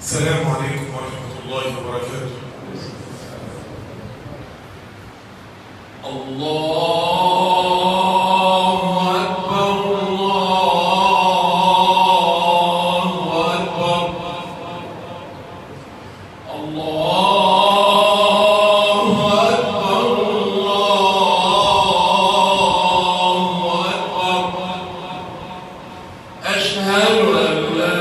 السلام عليكم ورحمة الله وبركاته. الله أكبر الله أكبر الله أكبر الله أكبر. أشهد أن لا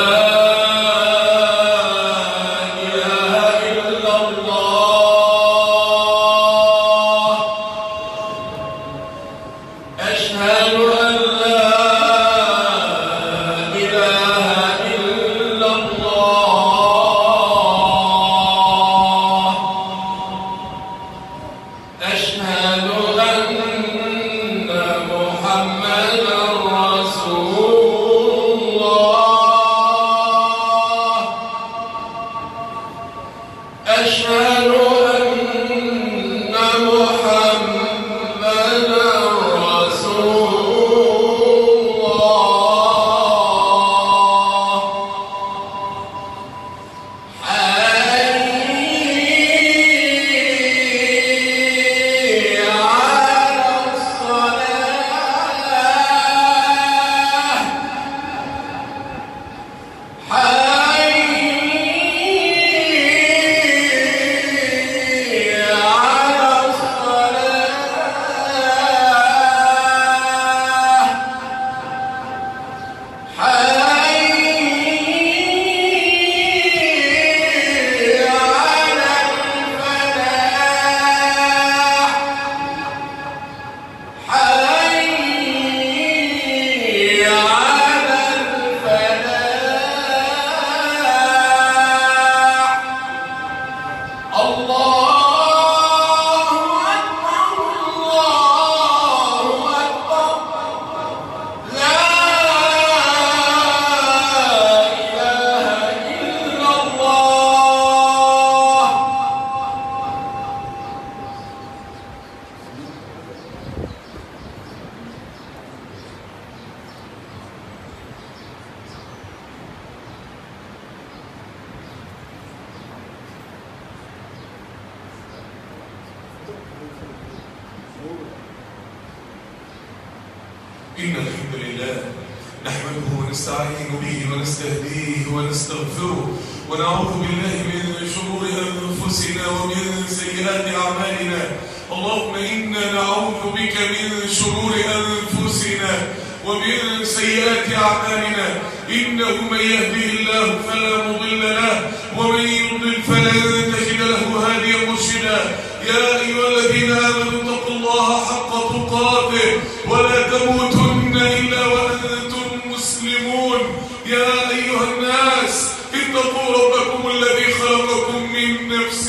إن الحمد لله نحمده ونستعين به ونستهديه ونستغفره ونعوذ بالله من شرور أنفسنا ومن سيئات أعمالنا. اللهم إنا نعوذ بك من شرور أنفسنا ومن سيئات أعمالنا. إنه من يهده الله فلا مضل له ومن يضلل فلن تجد له هاديا مرشدا. يا أيها الذين آمنوا اتقوا الله حق تقاته ولا تموتن إلا وأنتم مسلمون. يا أيها الناس اتقوا ربكم الذي خلقكم من نفس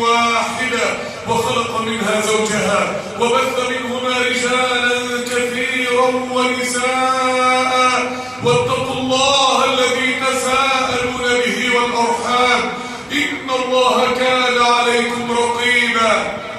واحدة وخلق منها زوجها وبث منهما رجالا كثيرا ونساء واتقوا الله الذي تساءلون به والأرحام إن الله كان عليكم رقيبا.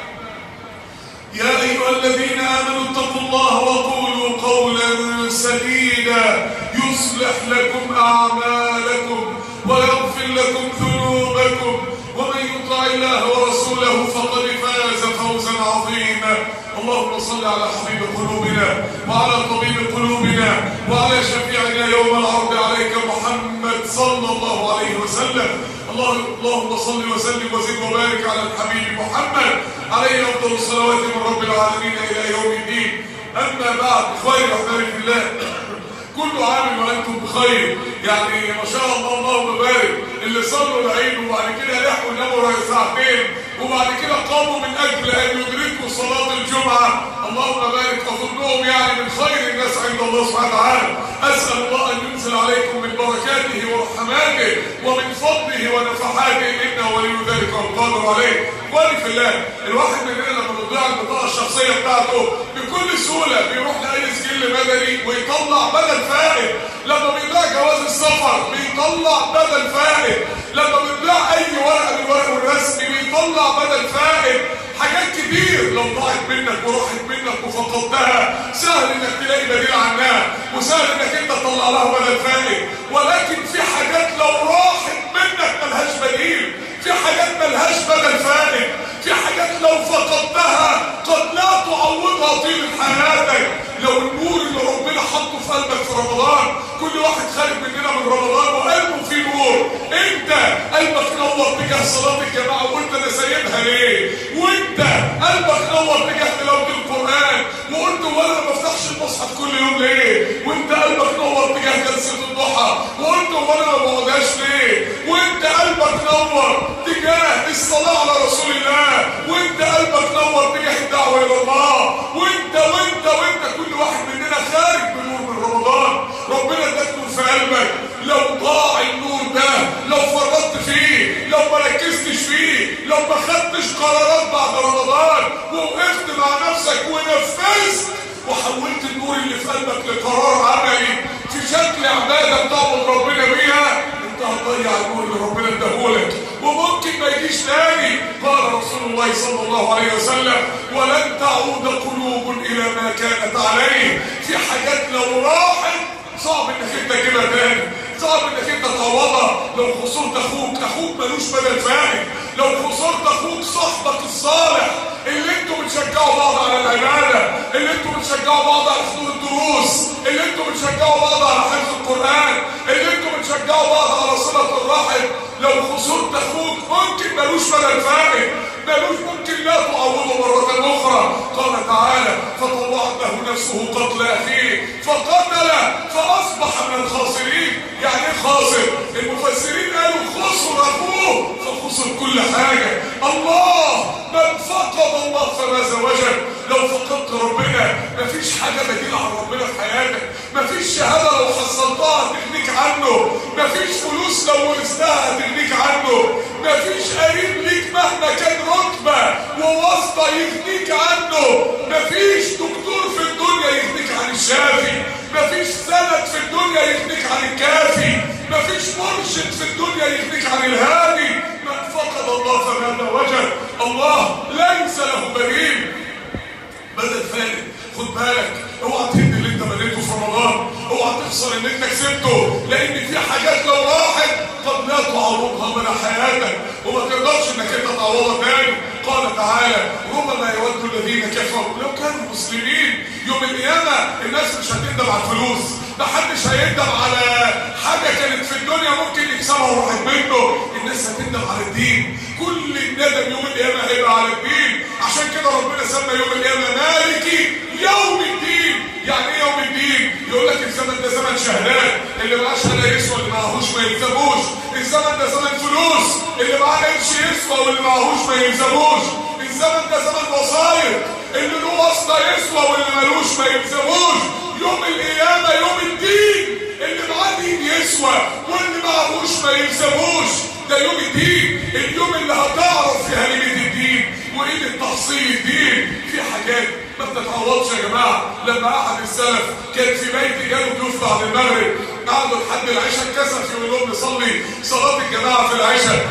يا أيها الذين آمنوا اتقوا الله وقولوا قولا سديدا يصلح لكم أعمالكم ويغفر لكم ذنوبكم ومن يطع الله ورسوله فقد فاز فوزا عظيما. اللهم صل على حبيب قلوبنا وعلى طبيب قلوبنا وعلى شفيعنا يوم العرض عليك محمد صلى الله عليه وسلم. اللهم صل وسلم وزد وبارك على الحبيب محمد عليه أفضل الصلوات من رب العالمين إلى يوم الدين. أما بعد، إخواني وأحبابي في الله، كل عام وأنتم بخير. يعني ما شاء الله اللهم بارك اللي صلوا العيد وبعد كده لحقوا يناموا ساعتين وبعد كده قاموا من أجل أن يدركوا صلاة الجمعة. اللهم بارك وظنهم يعني من خير الناس عند الله سبحانه وتعالى. أسأل الله أن ينزل عليكم من بركاته ورحماته ومن فضله ونفحاته إنه ولي ذلك والقادر عليه. إخواني في الله، الواحد مننا لما بيضيع البطاقة الشخصية بتاعته بكل سهولة بيروح لأي سجل مدني ويطلع بدل فائد. لما بيضيع جواز السفر بيطلع بدل فائد. لما بيضيع أي ورقة من ورق الرسمي بيطلع بدل فائد. حاجات كتير لو ضاعت منك وراحت منك وفقدتها سهل انك تلاقي بديل عنها وسهل انك انت تطلع لها بدل فائد. ولكن في حاجات لو راحت منك ملهاش بدل فائت، في حاجات لو فقدتها قد لا تعوضها طيلة حياتك. لو النور اللي ربنا حطه في قلبك في رمضان، كل واحد خارج مننا من رمضان وقلبه فيه نور، انت قلبك نور تجاه صلاة الجماعة وقلت انا سايبها ليه؟ وانت قلبك نور تجاه تلاوة القرآن وقلت وانا ما بفتحش المصحف كل يوم ليه؟ وانت قلبك نور تجاه جلسة الضحى وقلت وانا ما بقعدهاش ليه؟ وانت قلبك نور تجاه الصلاة على رسول الله، وانت قلبك نور تجاه الدعوة الى الله، وانت كل واحد مننا خارج بنور من رمضان. ربنا اداك نور في قلبك، لو ضاع النور ده، لو فرطت فيه، لو ما ركزتش فيه، لو ما خدتش قرارات بعد رمضان ووقفت مع نفسك ونفذت وحولت النور اللي في قلبك لقرار عملي في شكل عبادة بتعبد ربنا بيها، انت هتضيع النور اللي ربنا اداهولك وممكن ما يجيش تاني. قال رسول الله صلى الله عليه وسلم: ولن تعود قلوب الى ما كانت عليه. في حاجات لو راحت صعب انك انت تجيبها تاني، صعب انك انت تعوضها. لو خسرت اخوك ملوش بدل فائت. لو خسرت اخوك صاحبك الصالح اللي انتوا بتشجعوا بعض على العباده، اللي انتوا بتشجعوا بعض على حضور الدروس، اللي انتوا بتشجعوا بعض على حفظ القران، اللي انتوا بتشجعوا بعض على صله الرحم، لو خسرت اخوك ممكن ملوش بدل فائت، ممكن لا تعوضه مرة أخرى. قال تعالى: فطوعت له نفسه قتل أخيه فقتل فأصبح من الخاسرين. يعني إيه خاسر؟ المفسرين قالوا خسر أخوه فخسر كل حاجة. الله من فقد الله فماذا وجد؟ لو فقدت ربنا مفيش حاجة بديلة عن ربنا في حياتك، مفيش شهادة لو حصلتها هتغنيك عنه، مفيش فلوس لو ورثتها هتغنيك عنه، مفيش قريب ليك مهما كان رتبة وواسطة يغنيك عنه، مفيش دكتور في الدنيا يغنيك عن الشافي، مفيش سند في الدنيا يغنيك عن الكافي، مفيش مرشد في الدنيا يغنيك عن الهادي. من فقد الله فماذا وجد؟ الله ليس له بديل. بدل فائت. خد بالك، اوعى تهد اللي انت بديته في رمضان، اوعى تخسر اللي انت كسبته، لان في حاجات لو راحت قد لا تعوضها من حياتك وما تقدرش انك انت تعوضها تاني. قال تعالى: ربما يود الذين كفروا لو كانوا مسلمين. يوم القيامه الناس مش هتندم على الفلوس، محدش هيندم على حاجه كانت في الدنيا ممكن يكسبها وراحت منه، الناس هتندم على الدين. كل الندم يوم القيامه هيبقى على الدين. عشان كده ربنا سمى يوم القيامه مالكي يوم الدين. يعني ايه يوم الدين؟ يقول لك الزمن ده زمن شهادات، اللي معاه شهاده يسوى اللي معاهوش ما يلزموش. الزمن ده زمن فلوس، اللي معاه قرش يسوى واللي معاهوش ما يلزموش. الزمن ده زمن وصايا، اللي له واسطه يسوى واللي مالوش ما يلزموش. يوم القيامه يوم الدين، اللي معاه دين يسوى واللي معاهوش ما يلزموش. ده يوم الدين، اليوم اللي هتعرف فيها قيمه الدين وقيمه تحصيل الدين. في حاجات ما بتتعوضش يا جماعه. لما احد السلف كان في بيت جاله ضيوف بعد المغرب، قعدوا لحد العشاء، اتكسف يقول لهم نصلي صلاه الجماعه في العشاء،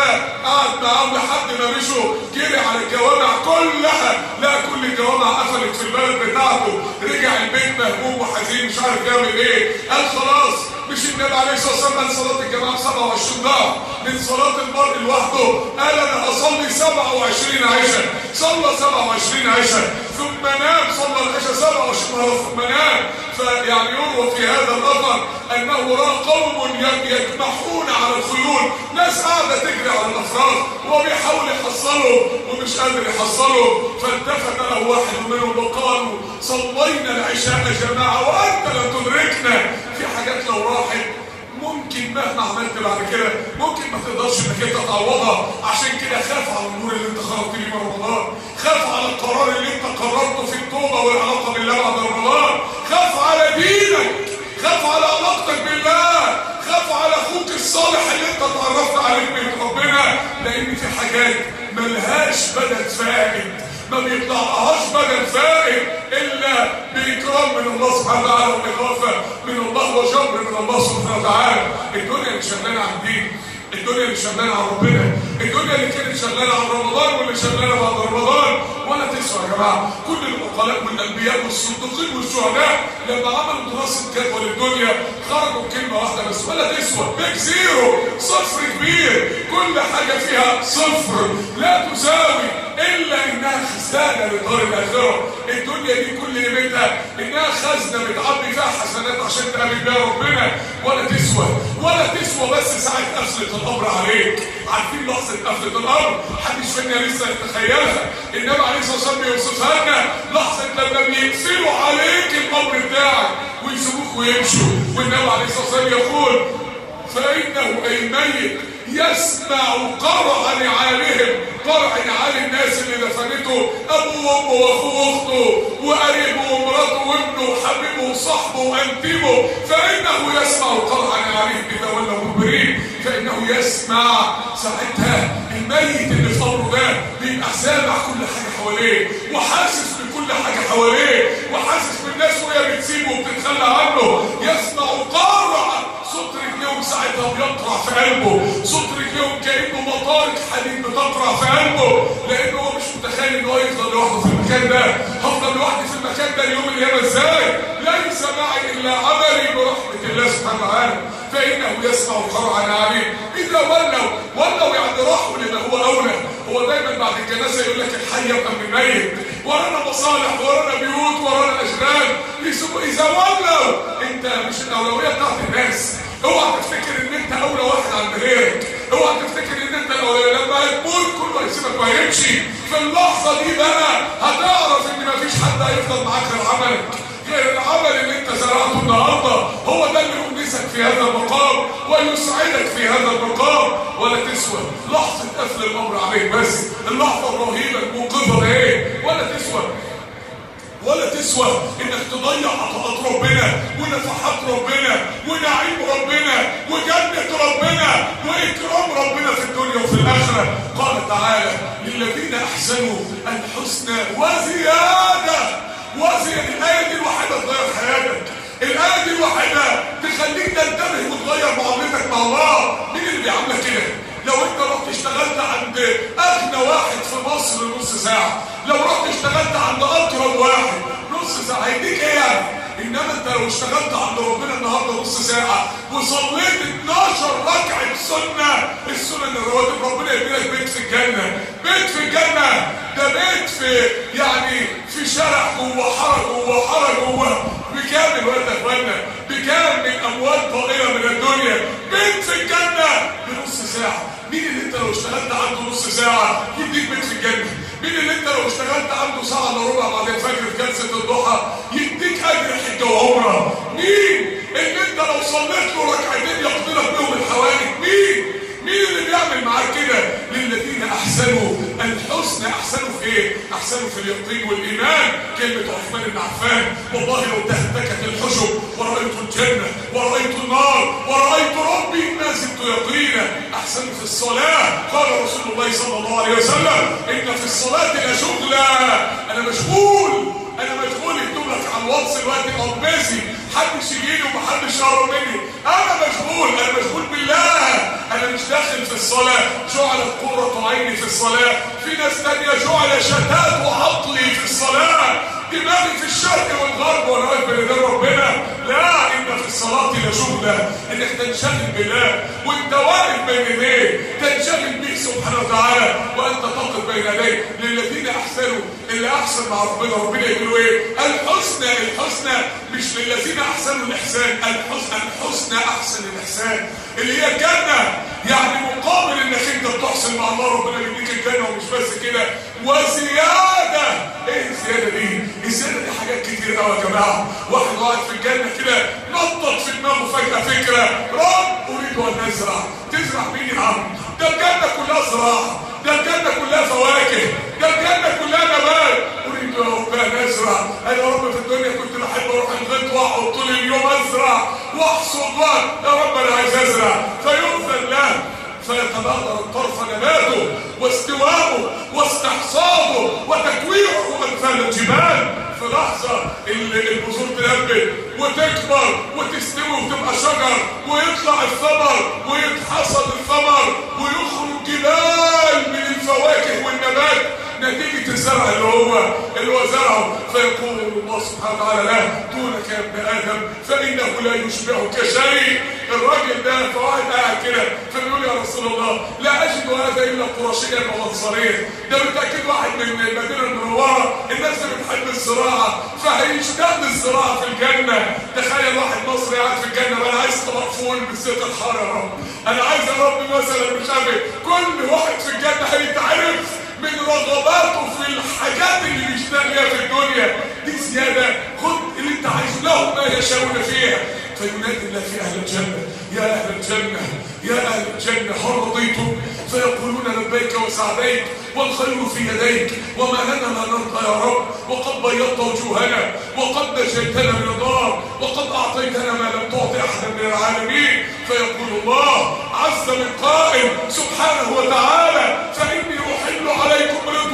فقعد معاهم لحد ما مشوا، جري على الجوامع كلها، لقى كل الجوامع قفلت في البلد بتاعته، رجع البيت مهموم وحزين مش عارف يعمل ايه. قال خلاص، مش النبي عليه الصلاه والسلام قال صلاه الجماعه 27 ضعف من صلاه المرء لوحده؟ قال انا اصلي 27 عشاء. صلى 27 عشاء ثم نام، صلى العشاء 27 مره ثم نام. فيعني يروى في هذا الاثر انه راى قوم يجمحون على الخيول، ناس قاعده تجري على الافراس وهو بيحاول يحصلهم ومش قادر يحصلهم. فالتفت له واحد منهم وقالوا: صلينا العشاء جماعه وانت لم تدركنا. في حاجات لو راحت ممكن مهما عملت بعد كده ممكن ما تقدرش انك انت تعوضها. عشان كده خاف على النور اللي انت خرجت بيه من رمضان، خاف على القرار اللي انت قررته في التوبه والعلاقه بالله بعد رمضان، خاف على دينك، خاف على علاقتك بالله، خاف على اخوك الصالح اللي انت اتعرفت عليه من ربنا. لان في حاجات ملهاش بدل فائت، ما بيطلعهاش بدل فائت الا باكرام من الله سبحانه وتعالى واضافه من الله وجبر من الله سبحانه وتعالى. الدنيا مش شغاله عن دين، الدنيا اللي شغاله على ربنا، الدنيا اللي كانت شغاله على رمضان واللي شغاله بعد رمضان ولا تسوى يا جماعه. كل العقلاء والانبياء والصديقين والشهداء لما عملوا دراسه جدوى للدنيا خرجوا بكلمه واحده بس، ولا تسوى، بيج زيرو، صفر كبير، كل حاجه فيها صفر، لا تساوي الا انها خزانه لدار الاخره. الدنيا دي كل قيمتها انها خزنه بتعبي فيها حسنات عشان تقابل بيها ربنا، ولا تسوى، ولا تسوى. بس ساعه قفله الامر عليك، عارفين لحظه قفله الامر محدش فينا لسه يتخيلها، النبي عليه الصلاه والسلام بيوصفها لنا، لحظه لما بيقفلوا عليك الامر بتاعك ويسيبوك ويمشوا، والنبي عليه الصلاه والسلام يقول فانه اي ميت يسمع قرع نعالهم، قرع نعال الناس اللي دفنته ابوه وامه واخوه واخته وقريبه ومراته وابنه وحبيبه وصاحبه وانتمه، فانه يسمع قرع نعالهم اذا ولوا مدبرين، فانه يسمع. ساعتها الميت اللي في قبره ده بيبقى سامع كل حاجه حواليه وحاسس بكل حاجه حواليه وحاسس بالناس وهي بتسيبه وبتتخلى عنه. يسمع قرع، صوت رجليهم ساعتها بيقطع في قلبه، صوت رجليهم كأنه مطارق حديد بتقطع في قلبه، لأنه هو مش متخيل إنه هيفضل لوحده في المكان ده. هفضل لوحدي في المكان ده اليوم القيامة إزاي؟ ليس معي إلا عملي برحمة الله سبحانه وتعالى، فإنه يسمع قرع نعالهم إذا ولوا يعني راحوا لما هو أولى. هو دايما بعد الجنازة يقول لك الحي يبقى من الميت، ورانا مصالح ورانا بيوت ورانا أشغال، إذا ولوا أنت مش الأولوية بتاعت الناس. اوعى تفتكر ان انت اولى واحد عند غيرك، اوعى تفتكر ان انت الاولى، لما هتموت كله هيسيبك وهيمشي. في اللحظه دي بقى هتعرف ان مفيش حد هيفضل معاك غير عملك، غير العمل اللي انت زرعته النهارده، هو ده اللي يونسك في هذا المقام ويسعدك في هذا المقام. ولا تسوى لحظه قفل الامر عليك، بس اللحظه الرهيبه الموقظه ده ايه؟ ولا تسوى انك تضيع عطاءات ربنا ونفحات ربنا ونعيم ربنا وجنة ربنا واكرام ربنا في الدنيا وفي الاخرة. قال تعالى للذين احسنوا الحسنى وزيادة. الآية دي الوحيدة تغير حياتك، الآية دي الوحيدة تخليك تنتبه وتغير معاملتك مع الله. مين اللي بيعاملك كده؟ لو انت رحت اشتغلت عند اغنى واحد في مصر نص ساعة، لو رحت اشتغلت عند اقرب واحد نص ساعة هيديك ايه يعني؟ انما انت لو اشتغلت عند ربنا النهارده نص ساعة وصليت 12 ركعة السنن الرواتب، ربنا يديلك بيت في الجنة. بيت في الجنة ده بيت في شارع جوه حارة جوه بكام الوقت يا اخوانا؟ بكام من اموال طائلة من الدنيا؟ بيت في الجنة بنص ساعة. مين اللي انت لو اشتغلت عنده نص ساعة يديك بيت في الجنة؟ مين اللي انت لو اشتغلت عنده ساعة الا ربع بعد الفجر في جلسة الضحى يديك اجر حجة وعمرة؟ مين اللي انت لو صليت له ركعتين يقضي لك بيهم الحوادث؟ مين اللي بيعمل معاك كده؟ للذين احسنوا الحسنى. احسنوا في ايه؟ احسنوا في اليقين والايمان. كلمة عثمان بن عفان والله لو تهتكت الحجب ورأيت الجنة ورأيت النار ورأيت ربي ما زدت يقينا. احسنوا في الصلاة. قال رسول الله صلى الله عليه وسلم ان في الصلاة لشغلة. انا مشغول يكتب لك على الواتس دلوقتي قميصي، محدش يجيني ومحدش يقرب مني، انا مشغول بالله. انا مش داخل في الصلاة جعلت قرة عيني في الصلاة. في ناس تانية جعل شتات عقلي في الصلاة، دماغي في الشرق والغرب وانا واقف بين ايدين ربنا. لا، ان في الصلاة لشغلة، انك تنشغل بالله وانت واقف بين ايديه، تنشغل به سبحانه وتعالى وانت تقف بين يديه. للذين احسنوا، اللي احسن مع ربنا يقولوا ايه؟ الحسنى مش للذين احسنوا الاحسان، الحسنى احسن الاحسان اللي هي الجنة. يعني مقابل انك انت بتحسن مع الله ربنا يديك الجنة. ومش بس كده، وزيادة. ايه الزيادة دي؟ الزيادة دي حاجات كتير قوي يا جماعة. واحد قاعد في الجنة كده نطط في دماغه فجأة فكرة، رب اريد ان ازرع. تزرع مين يا عم؟ ده الجنة كلها زراعة، ده الجنة كلها فواكه، ده الجنة كلها نبات. اريد يا رب ان ازرع. انا يا رب في الدنيا كنت بحب اروح الغيط واقعد طول اليوم ازرع واحصد. يا رب انا عايز ازرع. فيؤذن له فيتبادر الطرف نباته واستواءه واستحصاده وتكويره امثال الجبال. في لحظه البذور تنبت وتنبت وتكبر وتستوي وتبقى شجر ويطلع الثمر ويتحصد الثمر ويخرج جبال من الفواكه والنبات نتيجة الزرع اللي هو زرعه. فيقول الله سبحانه وتعالى له دونك يا ابن آدم فإنه لا يشبهك شيء. الراجل ده فواحد قاعد كده فبيقول يا رسول الله لا أجد هذا إلا قرشيا وأنصاريا، ده بالتأكيد واحد من المدينة المنورة الناس اللي بتحب الزراعة فهيشتغل الزراعة في الجنة. تخيل واحد مصري قاعد في الجنة أنا عايز طبق فول بالزيت الحار يا رب، أنا عايز يا رب مثلا مش عارف كل واحد في الجنة هيتعرف من رغباته في الحاجات اللي بيشتغل ليها في الدنيا دي زيادة. خد اللي انت عايزه لهم ما يشاءون فيها. فينادي الله في أهل الجنة يا أهل الجنة يا أهل الجنة هل رضيتم؟ فيقولون لبيك وسعديك والخير في يديك وما لنا لا نرضى يا رب وقد بيضت وجوهنا وقد نجيتنا من النار وقد أعطيتنا ما لم تعطي أحدا من العالمين. فيقول الله عز من قائل سبحانه وتعالى فإني أحل عليكم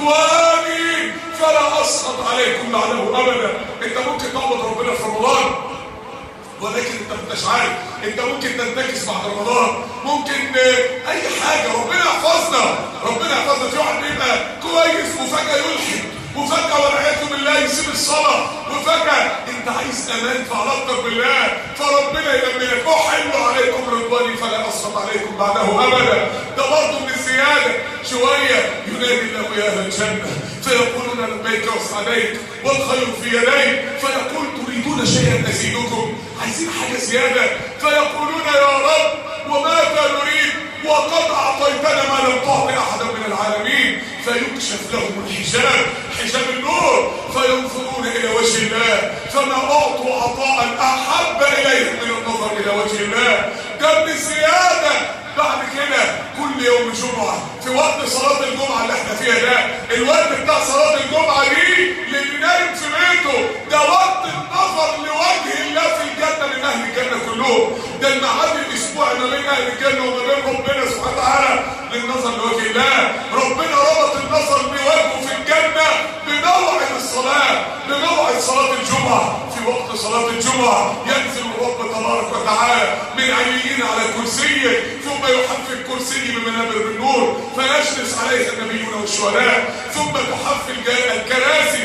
رضواني فلا أسخط عليكم بعده أبدا. انت ممكن تعبد ربنا في رمضان ولكن انت مش عارف انت ممكن تنتكس بعد رمضان، ممكن اي حاجه. ربنا يحفظنا ربنا يحفظنا. في واحد بيبقى كويس وفجاه يلحد وفجاه والعياذ بالله يسيب الصلاه وفجاه انت عايز امان في علاقتك بالله فربنا يامنك احل عليكم رضواني فلا اسخط عليكم بعده ابدا. ده برضه من الزياده شويه. ينادي الله يا اهل الجنه فيقولون لبيك وسعديك والخير في يديك فيقول تريدون شيئا ازيدكم، عايزين حاجه زياده. فيقولون يا رب وماذا نريد وقد اعطيتنا ما لم تعطي احدا من العالمين. فيكشف لهم الحجاب حجاب النور فينظرون الى وجه الله فما اعطوا عطاء احب اليهم من النظر الى وجه الله. ده من الزياده. بعد كده كل يوم جمعة في وقت صلاة الجمعة اللي احنا فيها ده الوقت بتاع صلاة الجمعة دي اللي نايم في بيته ده وقت النظر لوجه الله في الجنة من أهل الجنة كلهم. ده الميعاد الأسبوعي ما بين أهل الجنة وما بين ربنا سبحانه وتعالى للنظر لوجه الله. ربنا ربط النظر بوجهه في الجنة بموعد الصلاة بموعد صلاة الجمعة. في وقت صلاة الجمعة ينزل الرب تبارك وتعالى من عليين على كرسيه ثم يحف الكرسي بمنابر النور فيجلس عليها النبيون والشهداء ثم تحف الكراسي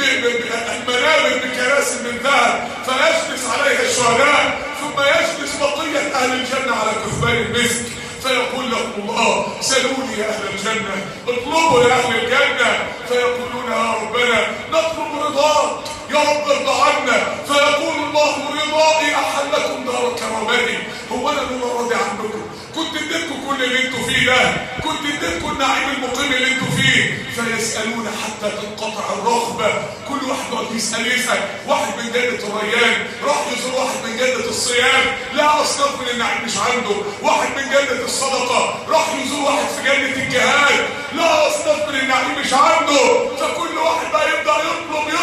المنابر بكراسي من ذهب فيجلس عليها الشهداء ثم يجلس بقية أهل الجنة على كثبان المسك. فيقول لهم الله سلوني يا أهل الجنة اطلبوا يا أهل الجنة. فيقولون يا ربنا نطلب رضاك يا رب ارضى عنا. فيقول الله رضائي أحلكم دار كرامتي. هو أنا اللي راضي عنكم؟ كنت اديتكم كل اللي انتوا فيه ده، كنت اديتكم النعيم المقيم اللي انتوا فيه. فيسألون حتى تنقطع الرغبة. كل واحد يقعد يسأل واحد من جنة الريان راح يزور واحد من جنة الصيام لا أصناف من النعيم مش عنده. واحد من جنة الصدقة راح يزور واحد في جنة الجهاد لا أصناف من النعيم مش عنده. فكل واحد بقى يبدأ يطلب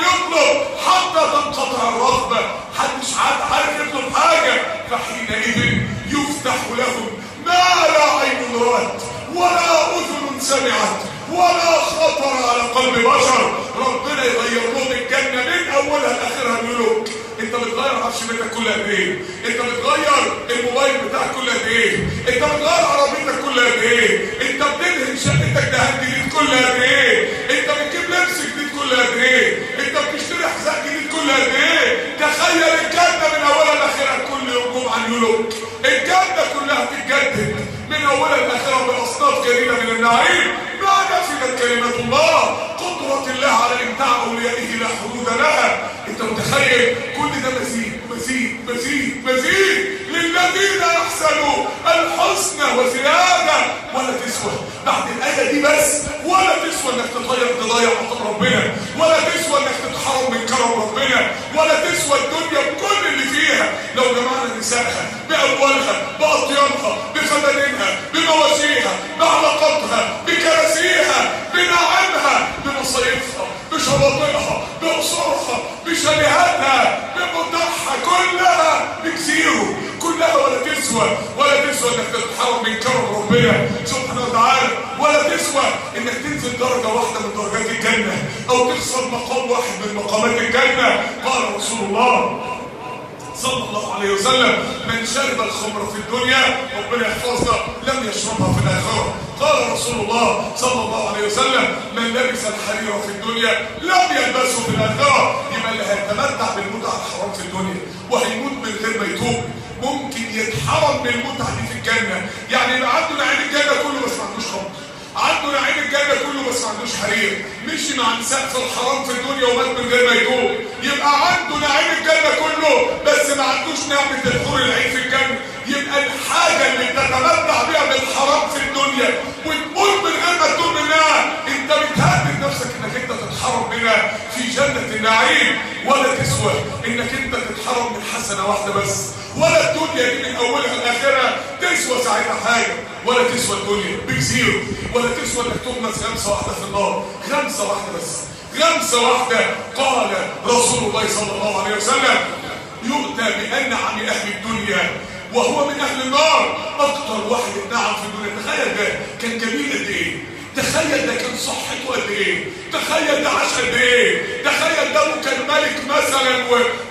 حتى تنقطع الرغبة. محدش عارف يطلب حاجة. فحينئذ يفتح لهم ما لا عين رأت ولا أذن سمعت ولا خطر على قلب بشر. ربنا يغير لهم الجنة من أولها لآخرها ملوك. انت بتغير عفش بيتك كل قد ايه؟ انت بتغير الموبايل بتاعك كل قد ايه؟ انت بتغير عربيتك كل قد ايه؟ انت بتدهن شقتك دهان جديد كل قد ايه؟ انت بتجيب لبس جديد كل قد ايه؟ انت بتشتري حذاء جديد كل قد ايه؟ تخيل الجنة من أولها لآخرها كل يوم جمعة ملوك. الجنة كلها بتتجدد من أولها لآخرها بأصناف جديدة من النعيم. ما نفذت كلمة الله قدرة الله على إمتاع أوليائه لا حدود لها. أنت متخيل كل ده مزيد مزيد مزيد مزيد للذين أحسنوا الحسنى وزيادة. ولا تسوى بعد الآية دي بس ولا تسوى إنك تضيع عطاء ربنا ولا تسوى إنك تتحرم من كرم ربنا ولا تسوى الدنيا بكل اللي فيها. لو جمعنا نسائها بأموالها بأطيانها بفدانها بمواسيها بعلاقاتها بكراسيها بنعمها بمصايفها بشواطئها بقصورها بشاليهاتها بمتاحها كلها بكثيره كلها ولا تسوى انك تتحرم من كرم ربنا سبحانه وتعالى. ولا تسوى انك تنزل درجة واحدة من درجات الجنة او تخسر مقام واحد من مقامات الجنة. قال رسول الله صلى الله عليه وسلم: من شرب الخمر في الدنيا ربنا يحفظنا لم يشربها في الآخرة. قال رسول الله صلى الله عليه وسلم: من لبس الحرير في الدنيا لم يلبسه في الآخرة. يبقى اللي هيتمتع بالمتعة الحرام في الدنيا وهيموت من غير ما يتوب ممكن يتحرم من المتعة دي في الجنة. يعني يبقى عنده نعيم الجنة كله بس ما عندوش خمر، عنده نعيم الجنة كله بس ما عندوش حرير، مشي مع سقف الحرام في الدنيا ومات من غير ما يتوب. يبقى عنده نعيم الجنة كله بس ما عندوش نعمة الحور العين في الجنة. يبقى الحاجة اللي تتمتع بيها بالحرام في الدنيا وتموت من غير ما تتوب منها انت بتهدد نفسك انك انت تتحرم منها في جنة النعيم. ولا تسوى انك انت تتحرم من حسنة واحدة بس، ولا الدنيا دي من اولها لاخرها تسوى ساعتها حاجة، ولا تسوى الدنيا بزيرو، ولا تسوى انك تغمس غمسة واحدة في النار، غمسة واحدة بس، غمسة واحدة. قال رسول الله صلى الله عليه وسلم: يؤتى بأنعم أهل الدنيا وهو من أهل النار. أكتر واحد اتنعم في الدنيا. تخيل ده كان جميل قد إيه، تخيل ده كان صحته قد إيه، تخيل ده عاش قد إيه، تخيل ده كان ملك مثلا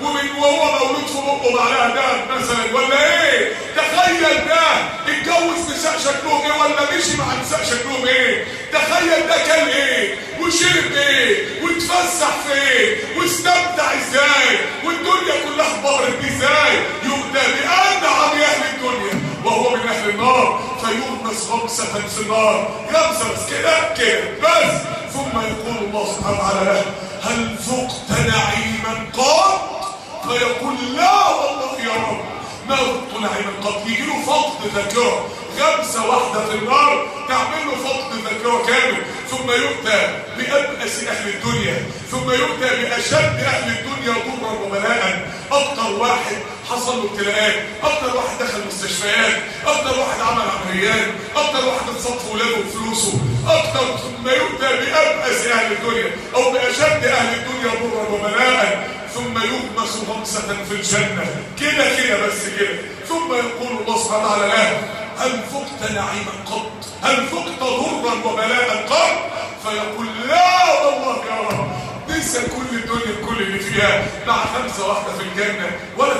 وهو مولود في بقه معلقة دهب مثلا ولا إيه، تخيل ده اتجوز نساء شكلهم إيه ولا مشي مع نساء شكلهم إيه، تخيل ده كان إيه وشرب إيه واتفسح في إيه واستمتع إزاي والدنيا كلها بارت إزاي. يؤتى بأنعم أهل الدنيا وهو من أهل النار فيغمس غمسة في النار، غمسة بس كده بس. ثم يقول الله سبحانه وتعالى له: هل ذقت نعيما قط؟ فيقول: لا والله يا رب ما ذقت نعيما قط. يجي له فقد ذاكرة، غمسة واحدة في النار تعمل له فقد ذاكرة كامل. ثم يؤتى بأبأس أهل الدنيا، ثم يؤتى بأشد أهل الدنيا ضرا وبلاء. أكتر واحد حصل له ابتلاءات، أكتر واحد دخل مستشفيات، أكتر واحد عمل عمليات، أكتر واحد اتصاب في ولاده وفلوسه، أكتر. ثم يؤتى بأبأس أهل الدنيا أو بأشد أهل الدنيا ضرا وبلاء. ثم يغمس غمسة في الجنة كده بس كده. ثم يقول الله سبحانه وتعالى له: هل ذقت نعيما قط؟ هل ذقت ضرا وبلاء قط؟ فيقول: لا والله يا رب نسى كل الدنيا كل اللي فيها مع غمسة واحدة في الجنة. ولا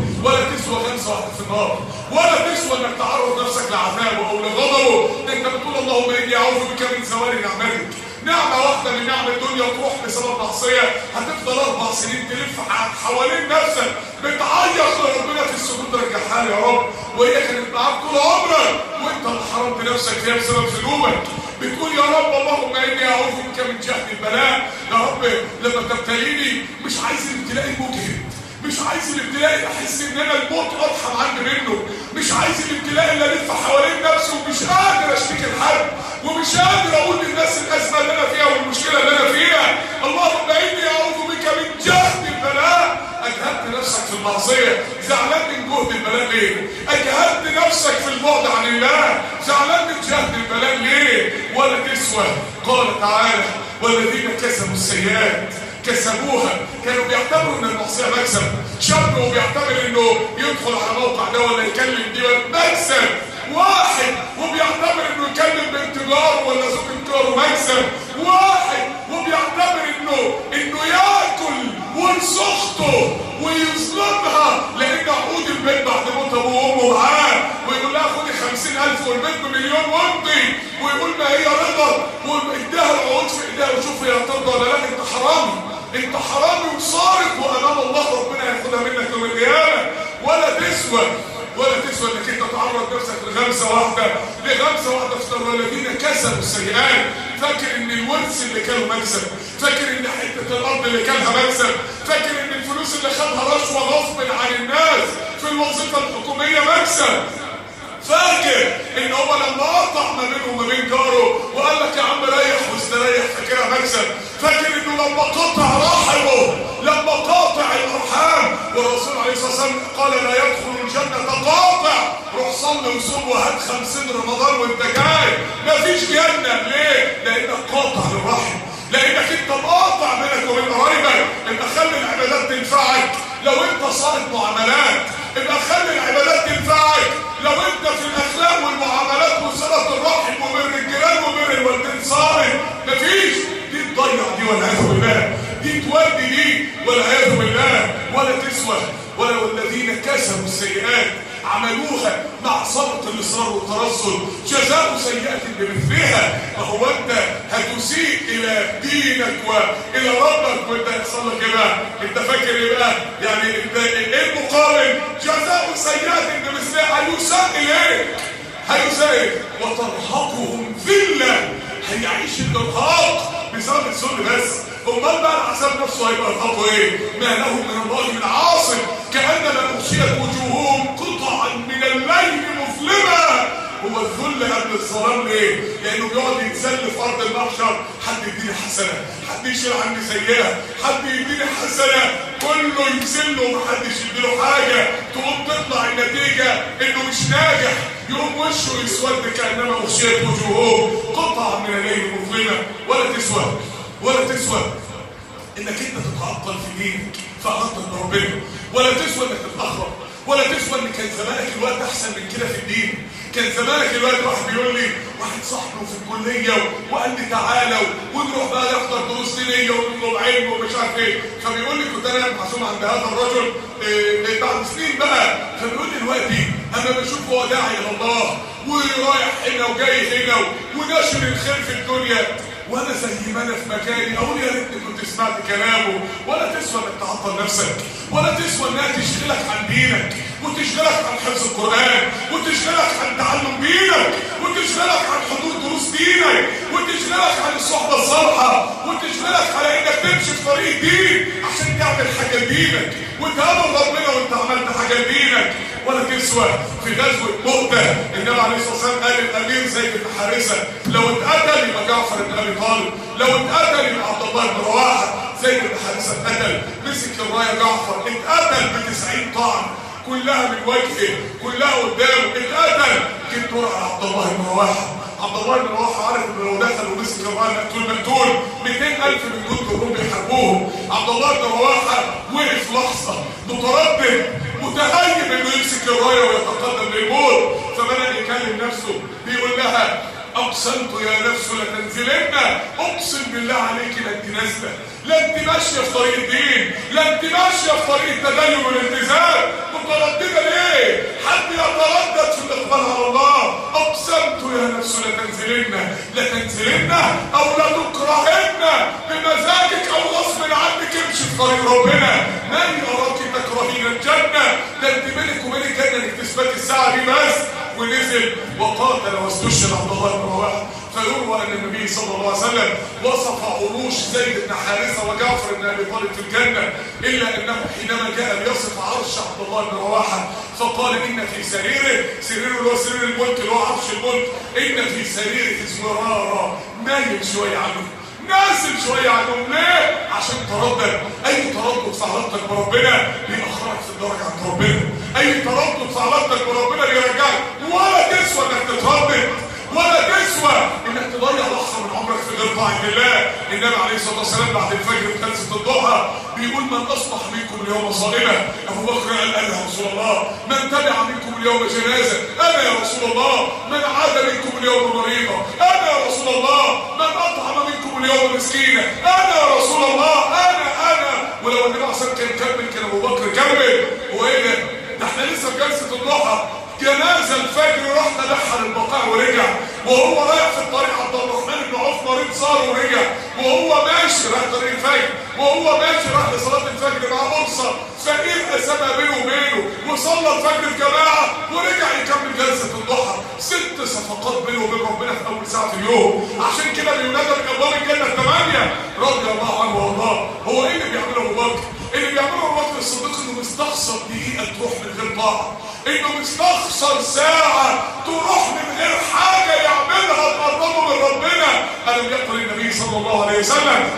تسوى غمسة واحدة في النار، ولا تسوى انك تعرض نفسك لعذابه او لغضبه. انت بتقول: اللهم اني اعوذ بك من زوال نعمتك. نعمة واحدة من نعم الدنيا تروح بسبب معصية، هتفضل 4 سنين تلف حوالين نفسك بتعيط لربنا في السجود: رجعها لي يا رب، وهي كانت معاك طول عمرك وانت اللي حرمت نفسك فيها بسبب ذنوبك. بتقول: يا رب اللهم اني اعوذ بك من جهل البلاء. يا رب لما تبتليني مش عايز الابتلاء المجهد، مش عايز الابتلاء اللي احس ان انا الموت ارحم عني منه، مش عايز الابتلاء اللي الف حوالين نفسي ومش قادر اشتكي لحد ومش قادر اقول للناس الازمه اللي انا فيها والمشكله اللي انا فيها. اللهم اني اعوذ بك من جهد البلاء. اجهدت نفسك في المعصيه، زعلان من جهد البلاء ليه؟ اجهدت نفسك في البعد عن الله، زعلان من جهد البلاء ليه؟ ولا تسوى. قال تعالى: والذين كسبوا السيئات كسبوها. كانوا بيعتبروا ان المعصيه مكسب. شاب وبيعتبر انه يدخل على موقع ده ولا يكلم دي مكسب. واحد وبيعتبر انه يكلم بنت جاره ولا زوج جاره مكسب. واحد وبيعتبر انه ياكل ورث اخته ويظلمها لان عقود البيت بعد موت ابوه وامه معاه، ويقول لها خدي 50,000 والبيت بمليون وامضي، ويقول ما هي رضا واداها العقود في ايديها وشوف هي هترضى ولا لا. انت حرامي، انت حرامي وصارف، وامام الله ربنا هياخدها منك يوم القيامه. ولا تسوى انك انت تعرض نفسك لغمسه واحده في النار. والذين كسبوا السيئات. فاكر ان الورث اللي كانوا مكسب، فاكر ان حته الارض اللي كانها مكسب، فاكر ان الفلوس اللي خدها رشوه غصب عن الناس في الوظيفه الحكوميه مكسب، فاكر ان هو لما قطع ما بينه وما بين جاره وقال لك يا عم ريح واستريح فاكرها مكسب، فاكر انه لما قطع رحمه، لما قاطع الارحام، والرسول عليه الصلاه والسلام قال لا يدخل الجنه قاطع. روح صلي وصوم وهات 50 رمضان وانت جاي، مفيش جنه. ليه؟ لانك قاطع للرحم، لانك انت مقاطع بينك وبين قرايبك. يبقى خلي العبادات تنفعك لو انت صاحب معاملات، يبقى خلي العبادات تنفعك لو انت في الاخلاق والمعاملات وصله الرحم وبر الجيران ميزان وبر الوالدين صارم، مفيش. دي تضيع دي والعياذ بالله، دي تودي دي والعياذ بالله، ولا تسوى. ولا والذين كسبوا السيئات عملوها مع صبر الاصرار والترصد جزاء سيئة بمثلها. فهو انت هتسيء الى دينك والى ربك وانت يحصل لك ايه بقى؟ انت فاكر ايه بقى؟ يعني انت ايه المقابل؟ جزاء سيئة بمثلها. هيساء اليك، هيساء وترهقهم ذلة. هيعيش الارهاق بسبب الذل بس. امال بقى العذاب نفسه هيبقى ارهاقه ايه؟ ما لهم من الله من عاصم كأنما أغشيت وجوههم قطعا من الليل مظلمة. هو الذل قبل الظلام ليه؟ لأنه بيقعد يتذل في أرض المحشر. حد يديني حسنة، حد يشيل عني سيئة، حد يديني حسنة، كله يذله ومحدش يديله حاجة. تقوم تطلع النتيجة إنه مش ناجح، يقوم وشه يسود كأنما أغشيت وجوههم قطعا من الليل مظلمة. ولا تسوى انك انت تتعطل في دينك فعطل بربنا، ولا تسوى انك تتاخر، ولا تسوى ان كان زمانك الوقت احسن من كده في الدين. كان زمانك الوقت واحد بيقول لي، واحد صاحبه في الكليه وقال لي تعالى ونروح بقى نحضر دروس دينيه ونطلب علم ومش عارف ايه. فبيقول لي كنت انا معزوم عند هذا الرجل بعد سنين بقى. فبيقول لي دلوقتي انا بشوف هو داعي الى الله ورايح هنا وجاي هنا وناشر الخير في الدنيا، وانا زي ما انا في مكاني اقول يا ريتني كنت سمعت كلامه. ولا تسوى انك تعطل نفسك، ولا تسوى انها تشغلك عن دينك وتشغلك عن حفظ القران وتشغلك عن تعلم دينك وتشغلك عن حضور دروس دينك وتشغلك عن الصحبه الصالحه وتشغلك على انك تمشي في طريق الدين عشان تعمل حاجه لدينك وتقابل ربنا وانت عملت حاجه لدينك. ولا تسوى في غزوه مؤتة النبي عليه الصلاه والسلام قال الامير زيد بن حارثه لو اتقتل يبقى جعفر بن ابي طالب، لو اتقتل يبقى عبد الله بن رواحه. زيد بن حارثه اتقتل، مسك الرايه جعفر، اتقتل ب90 طعن كلها من وجهه كلها قدامه، اتقتل. جيت دور على عبد الله بن رواحه. عبد الله بن رواحه عارف ان لو دخل ومسك الرايه مقتول 200,000 من جند الروم بيحاربوهم. عبد الله بن رواحه وقف لحظه متردد متهيب انه يمسك الرايه ويتقدم للموت. فبدأ يكلم نفسه بيقول لها اقسمت يا نفس لتنزلن. اقسم بالله عليك لا انت نازله، لا انت ماشيه في طريق الدين، لا انت ماشيه في طريق التدين والالتزام. متردده ليه؟ حد يتردد في الاقبال على الله. اقسمت يا نفس لتنزلن او لتكرهن بمزاجك او غصب عنك. امشي في طريق ربنا. من يراك تكرهين الجنه؟ ده انت بينك وبين الجنه انك تثبت الساعه دي بس. ونزل وقاتل واستشهد عبد الله بن رواحه. فيروى ان النبي صلى الله عليه وسلم وصف عروش زيد بن حارثه وجعفر بن ابي طالب في الجنه، الا انه حينما جاء ليصف عرش عبد الله بن رواحه فقال ان في سريره اللي هو سرير الملك اللي هو عرش الملك، ان في سريره زرارا نايم شويه عنه، نازل شويه عنهم. ليه؟ عشان تردد. اي تردد في علاقتك بربنا بيأخرك في الدرجه عند ربنا. اي تردد في علاقتك بربنا بيرجعك. ولا تسوى انك تتردد، ولا تسوى انك تضيع لحظه من عمرك في غير طاعه الله. النبي عليه الصلاه والسلام بعد الفجر في جلسه الضحى بيقول من اصبح منكم اليوم صائما. ابو بكر قال يا رسول الله. من تبع منكم اليوم جنازه؟ انا يا رسول الله. من عاد منكم اليوم مريضا؟ انا يا رسول الله. من اطعم منكم اليوم مسكينا؟ انا يا رسول الله. انا ولو النبي عليه الصلاه والسلام كان كمل كان ابو بكر كمل. هو ايه ده احنا لسه في جلسه الضحى. جنازه الفجر راح تبحر البقاع ورجع، وهو رايح في الطريق عبد الرحمن بن عوف مريض صار ورجع، وهو ماشي رايح طريق الفجر، وهو ماشي رايح لصلاه الفجر مع مرصى فقير اسامه بينه وبينه وصلى الفجر الجماعه ورجع يكمل جلسه الضحى. 6 صفقات بينه وبين ربنا في اول ساعه في اليوم. عشان كده بينادى من ابواب الجنه 8 رضي الله عنه وارضاه. هو ايه اللي بيعمله ابو بكر؟ اللي بيعمله ابو بكر الصديق انه مستخسر دقيقه تروح من غير طاعه، انه مستخسر ساعه تروح من غير حاجه يعملها تقربه من ربنا. الم يقل النبي صلى الله عليه وسلم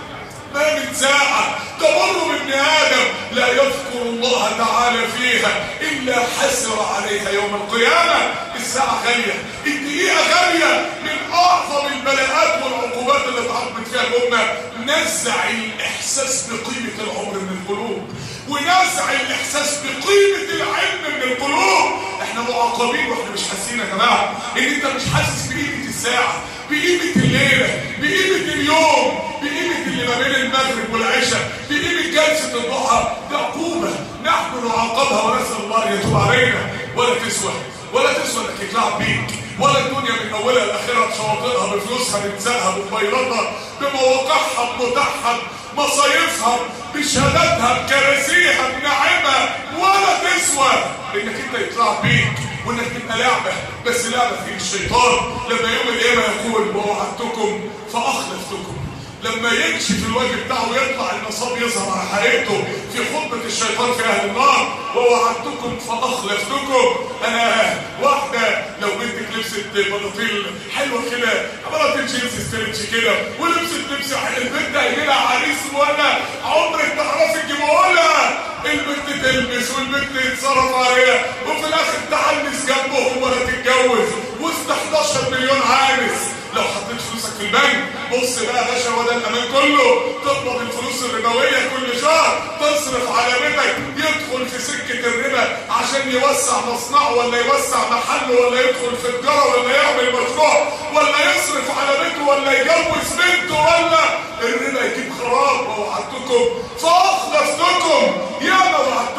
ما من ساعه تمر بابن ادم لا يذكر الله تعالى فيها الا حسر عليها يوم القيامه. الساعه غاليه، الدقيقه غاليه. من اعظم البلاءات والعقوبات اللي اتعاقبت فيها الامه نزع الاحساس بقيمه العمر من القلوب، ونزع الاحساس بقيمه العلم من القلوب. احنا معاقبين واحنا مش حاسين يا جماعه. ان انت مش حاسس بقيمه الساعه، بقيمة الليلة، بقيمة اليوم، بقيمة اللي ما بين المغرب والعشاء، بقيمة جلسة الضحى. دي عقوبة نحن نعاقبها ونسأل الله ان يتوب علينا. ولا تسوى انك يتلعب بيك، ولا الدنيا من اولها لاخرها بشواطئها بفلوسها بنسائها بموبايلاتها بمواقعها بمتاحها بمصايفها بشهاداتها بكراسيها بنعمها. ولا تسوى انك انت يتلعب بيك وانك تبقى لعبه، بس لعبه في الشيطان. لما يوم القيامه يقول ووعدتكم فاخلفتكم، لما يكشف الوجه بتاعه يطلع النصاب يظهر على حقيقته في خطبه الشيطان في اهل النار. ووعدتكم فاخلفتكم. انا واحده لو بنتك لبست بناطيل حلوه كده، بناطيل جينز ستريتش كده، ولبست لبس البنت هيجي لها عريس وانا عمرك تعرفي تجيبه لها. البنت تلبس والبنت يتصرف عليها وفي الاخر تعنس جنبهم ولا تتجوز وسط 11 مليون عانس. لو حطيت فلوسك في البنك، بص بقى يا باشا، هو ده الامان كله. تقبض الفلوس الربويه كل شهر، تصرف على بيتك، يدخل في سكه الربا عشان يوسع مصنعه ولا يوسع محله ولا يدخل في تجاره ولا يعمل مشروع ولا يصرف على بيته ولا يجوز بنته ولا الربا يجيب خراب. ووعدتكم فاخلفتكم. ياما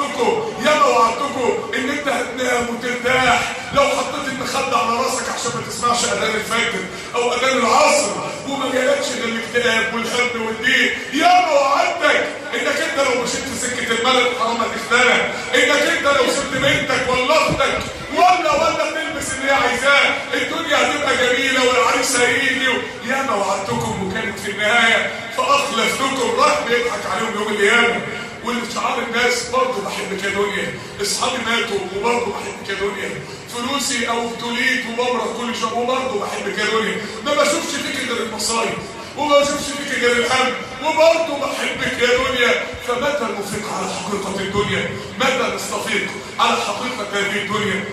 وعدتكم ان انت هتنام وترتاح لو حطيت المخده على راسك عشان ما تسمعش اذان الفجر او اذان العصر وما جالكش غير الاكتئاب والهم والضيق. ياما وعدتك انك انت لو مشيت في سكه المال الحرام هتختنق، انك انت لو سبت بنتك ولا اختك ولا تلبس اللي هي عايزاه الدنيا هتبقى جميله والعريس هيجي. ياما وعدتكم وكانت في النهايه فاخلفتكم. راح بيضحك عليهم يوم القيامه. والشعار الناس برضه بحبك يا دنيا، اصحابي ماتوا وبرضه بحبك يا دنيا، فلوسي او ابتليت وبمرض كل شويه وبرضه بحبك يا دنيا، ما بشوفش فيك غير المصايب وما بشوفش فيك غير الهم وبرضه بحبك يا دنيا. فمتى نفيق على حقيقه الدنيا؟ متى نستفيق على حقيقه هذه الدنيا؟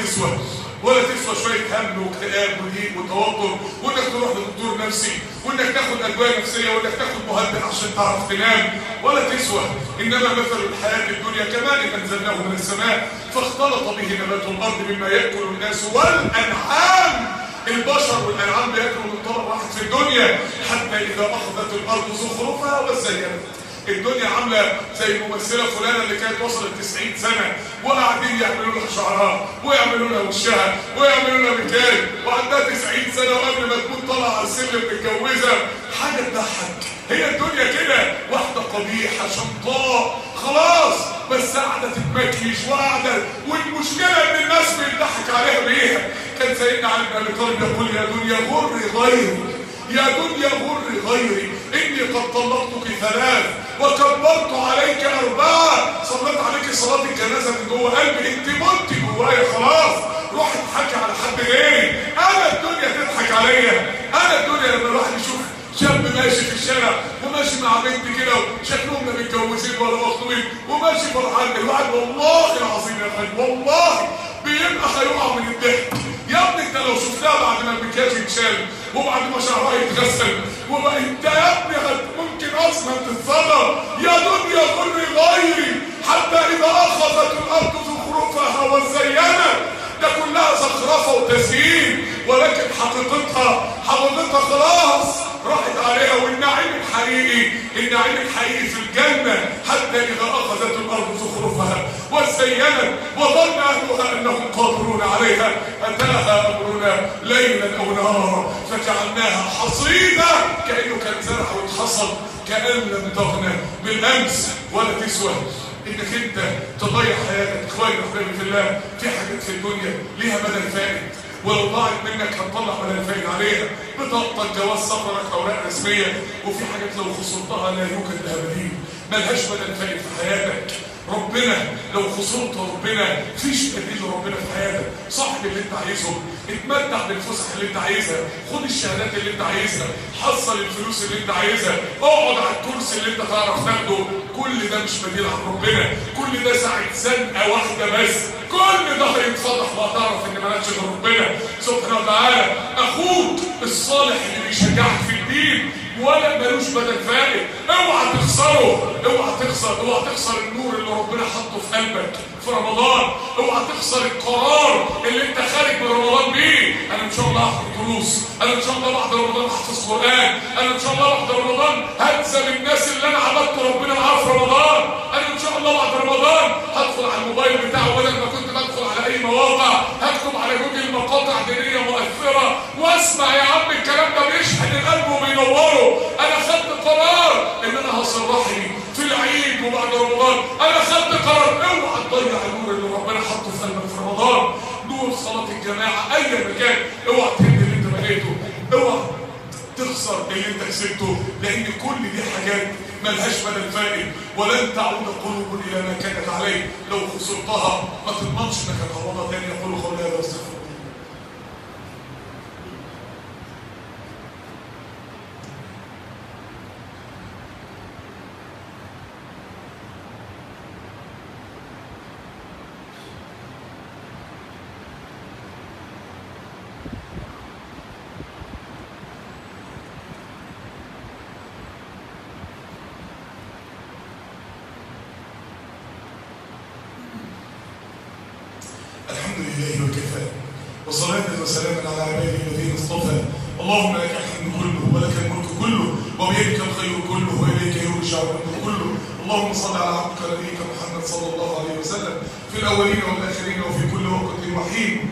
ولا تسوى شويه هم واكتئاب وضيق وتوتر وانك تروح لدكتور نفسي وانك تاخد ادويه نفسيه وانك تاخد مهدئ عشان تعرف تنام. ولا تسوى. انما مثل الحياه الدنيا كماء انزلناه من السماء فاختلط به نبات الارض مما ياكل الناس والانعام. البشر والانعام بياكلوا من طرف واحد في الدنيا حتى اذا اخذت الارض زخرفها وزينت. الدنيا عامله زي الممثله فلانه اللي كانت وصلت 90 سنه وقاعدين يعملوا لها شعرها ويعملوا لها وشها ويعملوا لها مكياج وعندها 90 سنه وقبل ما تكون طالعه على السلم متجوزه. حاجه تضحك. هي الدنيا كده، واحده قبيحه شمطاء خلاص بس قاعده تتمكيش وقاعده، والمشكله ان الناس بيضحك عليها بيها. كان سيدنا علي بن ابي طالب يقول يا دنيا غري غيري، يا دنيا غري غيري، اني قد طلقتك 3 وكبرت عليك 4. صليت عليك صلاه الجنازه من جوه قلبي، انت مت جوايا خلاص. روح اضحكي على حد غيري، انا الدنيا تضحك عليا. انا الدنيا لما الواحد يشوف شاب ماشي في الشارع وماشي مع بنت كده وشكلهم لا متجوزين ولا مخطوبين وماشي فرحان، الواحد والله العظيم يا اخي والله بيبقى هيقع من الضحك. يا ابني انت لو شفتها بعد ما المكياج يتشال وبعد ما شعرها يتغسل وبقى انت يا ابني ممكن اصلا تتصدم. يا دنيا غري غيري حتى اذا اخذت الارض زخرفها وزينت. ده كلها زخرفه وتزيين، ولكن حقيقتها خلاص راحت عليها. والنعيم الحقيقي في الجنه حتى اذا اخذت الارض زخرفها وزينت وظن اهلها انهم قادرون عليها اتاها امرنا ليلا او نهارا فجعلناها حصيدا كانه كان زرع واتحصد كان لم تغنى بالامس. ولا تسوى انك انت تضيع حياتك. اخواني واحبابي في الله، في حاجات في الدنيا ليها بدل فائد، ولو ضاعت منك هتطلع بدل فائد عليها. بطاقتك، جواز سفرك، اوراق رسميه. وفي حاجات لو خسرتها لا يوجد لها بديل، ملهاش بدل فائد في حياتك. ربنا لو خسرت ربنا فيش بديل لربنا في حياتك. صاحب اللي انت عايزه، اتمتع بالفسح اللي انت عايزها، خد الشهادات اللي انت عايزها، حصل الفلوس اللي انت عايزها، اقعد على الكرسي اللي انت تعرف تاخده. كل ده مش بديل عن ربنا، كل ده ساعة زنقه واحده بس، كل ده هيتفضح وهتعرف ان مالكش غير ربنا سبحانه وتعالى. اخوك الصالح اللي بيشجعك في الدين ولا ملوش بدل فائد، اوعى تخسره، اوعى تخسر النور اللي ربنا حطه في في قلبك في رمضان. اوعى تخسر القرار اللي انت خارج من رمضان بيه. انا ان شاء الله هاخد دروس، انا ان شاء الله بعد رمضان هحفظ قران، انا ان شاء الله بعد رمضان هلزم الناس اللي انا عبدت ربنا معاه في رمضان، انا ان شاء الله بعد رمضان هدخل على الموبايل بتاعه بدل ما كنت بدخل على اي مواقع، هكتب على جوجل مقاطع دينيه مؤثره واسمع يا عم الكلام ده بيشحن القلب وبينوره. انا خدت قرار ان انا هصل رحمي في العيد وبعد رمضان، انا خدت قرار. اوعى تضيع النور اللي ربنا حطه في قلبك في رمضان، نور صلاه الجماعه اي مكان. اوعى تهد اللي انت بنيته، اوعى تخسر اللي انت كسبته، لان كل دي حاجات ملهاش بدل فائد. ولن تعود قلوب الى ما كانت عليه. لو خسرتها ما تضمنش انك هتعوضها تاني. يقول قولي هذا واستغفر. الحمد لله وكفى، وصلاة وسلاما على عباده الذين اصطفى. اللهم لك الحمد كله ولك الملك كله وبيدك الخير كله واليك يرجع الامر كله. اللهم صل على عبدك نبيك محمد صلى الله عليه وسلم في الاولين والاخرين وفي كل وقت وحين.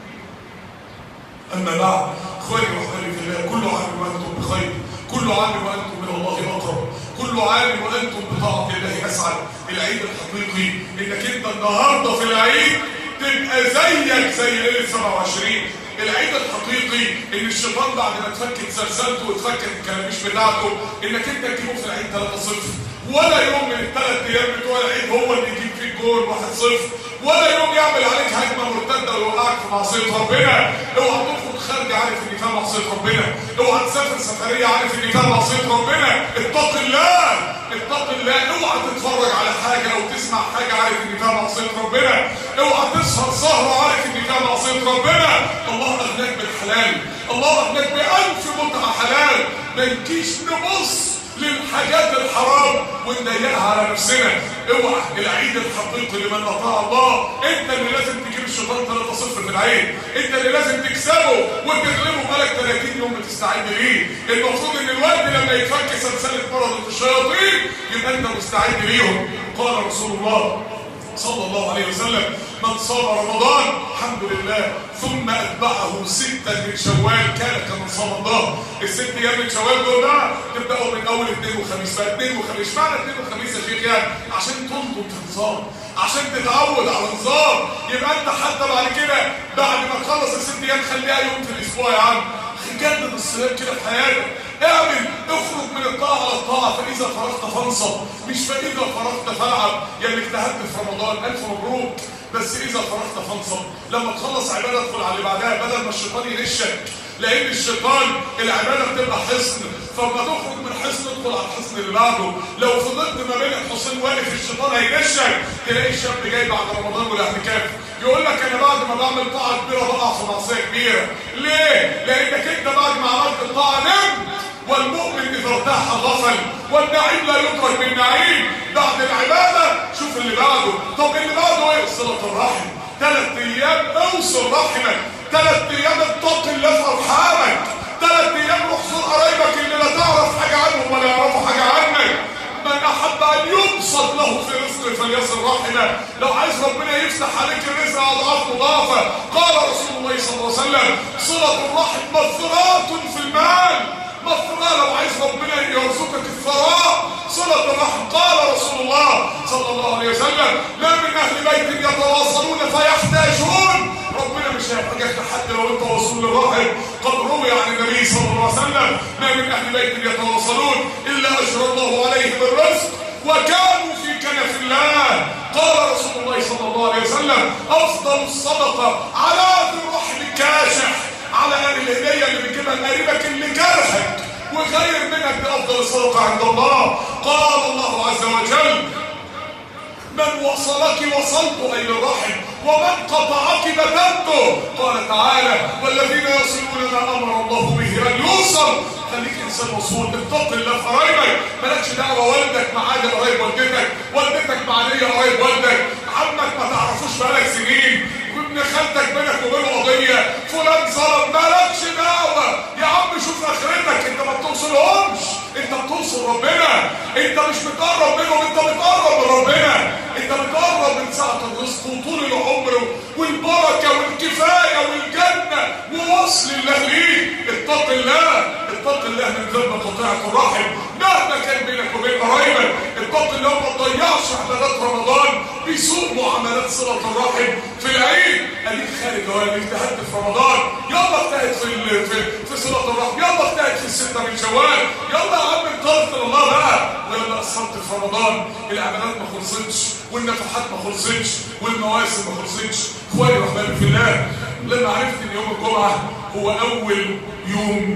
اما بعد، اخواني واخواني في الله، كل عام وانتم بخير، كل عام وانتم من الله اقرب، كل عام وانتم بطاعه الله اسعد. العيد الحقيقي انك انت النهارده في العيد تبقى زيك زي ليله 27. العيد الحقيقي ان الشيطان بعد ما تفكك سلسلته وتفكك الكلاميش بتاعته انك انت تجيبه في العيد 3-0. ولا يوم من ال3 ايام بتوع العيد هو اللي يجيب فيك جول 1-0، ولا يوم يعمل عليك هجمه مرتده ويوقعك في معصيه ربنا. اوعى تخرج خارج عارف ان فيها معصيه ربنا، اوعى تسافر سفريه عارف ان فيها معصيه ربنا. اتق الله، اتق الله. اوعى تتفرج على حاجه او تسمع حاجه عارف ان فيها معصيه ربنا، اوعى تسهر سهره عارف ان فيها معصيه ربنا. الله اغناك بالحلال، الله اغناك بألف متعه حلال. ما نجيش نبص للحاجات الحرام ونضيقها على نفسنا. اوعى. العيد الحقيقي لمن اطاع الله، انت اللي لازم تجيب الشيطان 3-0 في العيد، انت اللي لازم تكسبه وتغلبه. بقالك 30 يوم بتستعد ليه. المفروض ان الوقت لما يتفك سلسله مرض الشياطين يبقى انت مستعد ليهم. قال رسول الله صلى الله عليه وسلم: من صام رمضان الحمد لله ثم اتبعه 6 من شوال كان كمن صام الظهر. ال6 ايام من شوال دول بقى تبداوا من اول اثنين وخميس. بقى اثنين وخميس، معنى اثنين وخميس يا شيخ يعني عشان تنضج في النظام، عشان تتعود على نظام. يبقى انت حتى بعد كده بعد ما تخلص ال6 ايام خليها يوم في الاسبوع يا عم. جدد الصيام كده في حياتك، اعمل، اخرج من الطاعه على الطاعه. فاذا فرغت فانصب، مش فاذا فرغت فالعب. يا اللي اجتهدت في رمضان الف مبروك، بس اذا فرغت فانصب. لما تخلص عباده ادخل على اللي بعدها بدل ما الشيطان يغشك. لان الشيطان العباده بتبقى حصن، فلما تخرج من حصن ادخل على الحصن اللي بعده. لو فضلت ما بين الحصين واقف الشيطان هيغشك. تلاقي الشاب جاي بعد رمضان والاعتكاف يقول لك انا بعد ما بعمل طاعه كبيره بقع في معصيه كبيره. ليه؟ لانك انت بعد ما عملت الطاعه نمت. والمؤمن اذا ارتاح غفل والنعيم لا يدرك بالنعيم. بعد العباده شوف اللي بعده. طب اللي بعده ايه؟ صله الرحم. 3 ايام اوصل رحمك، 3 ايام اتق الله في ارحامك، 3 ايام روح زور قرايبك اللي لا تعرف حاجه عنهم ولا يعرفوا حاجه عنك. من احب ان يبسط له في رزقه فليصل رحمه. لو عايز ربنا يفتح عليك الرزق اضعاف مضاعفه. قال رسول الله صلى الله عليه وسلم: صله الرحم مغفرات في المال. مغفرة لو عايز ربنا يرزقك الثراء صلة الرحم. قال رسول الله صلى الله عليه وسلم: ما من اهل بيت يتواصلون فيحتاجون. ربنا مش هيحتاجك لحد لو انت وصول للرحم. قد روي عن النبي صلى الله عليه وسلم: ما من اهل بيت يتواصلون الا اجرى الله عليهم الرزق وكانوا في كنف الله. قال رسول الله صلى الله عليه وسلم: افضل الصدقه على ذي الرحم الكاشح، على الهديه اللي بتجيبها لقريبك اللي كرهك وغير منك، دي افضل الصدقه عند الله. قال الله عز وجل: من وصلك وصلت اي الرحم ومن قطعك بتنته. قال تعالى: والذين يصلون ما امر الله به ان يوصل. خليك انسان وصول، اتق الله في قرايبك. مالكش دعوه والدك معادي قرايب والدتك، والدتك معاديه قرايب والدك، ربنا. انت مش بتقرب منهم، انت بتقرب من ربنا. انت بتقرب من سعة الرزق وطول العمر والبركة والكفاية والجنة ووصل الله ليك. اتق الله، اتق الله من ذنب قطيعة الرحم مهما كان بينك وبين قرايبك. اتق الله وما تضيعش عبادات رمضان بسوء معاملات صلة الرحم في العيد. اديك خارج اهو، اجتهدت في رمضان، يلا اجتهد في صلة الرحم، يلا اجتهد في الستة من شوال، يلا يا عم انطلق الى الله بقى. ويلا قصرت في رمضان، العبادات ما خلصتش والنفحات ما خلصتش والمواسم ما خلصتش. اخواني واحبابي في الله، لما عرفت ان يوم الجمعة هو اول يوم،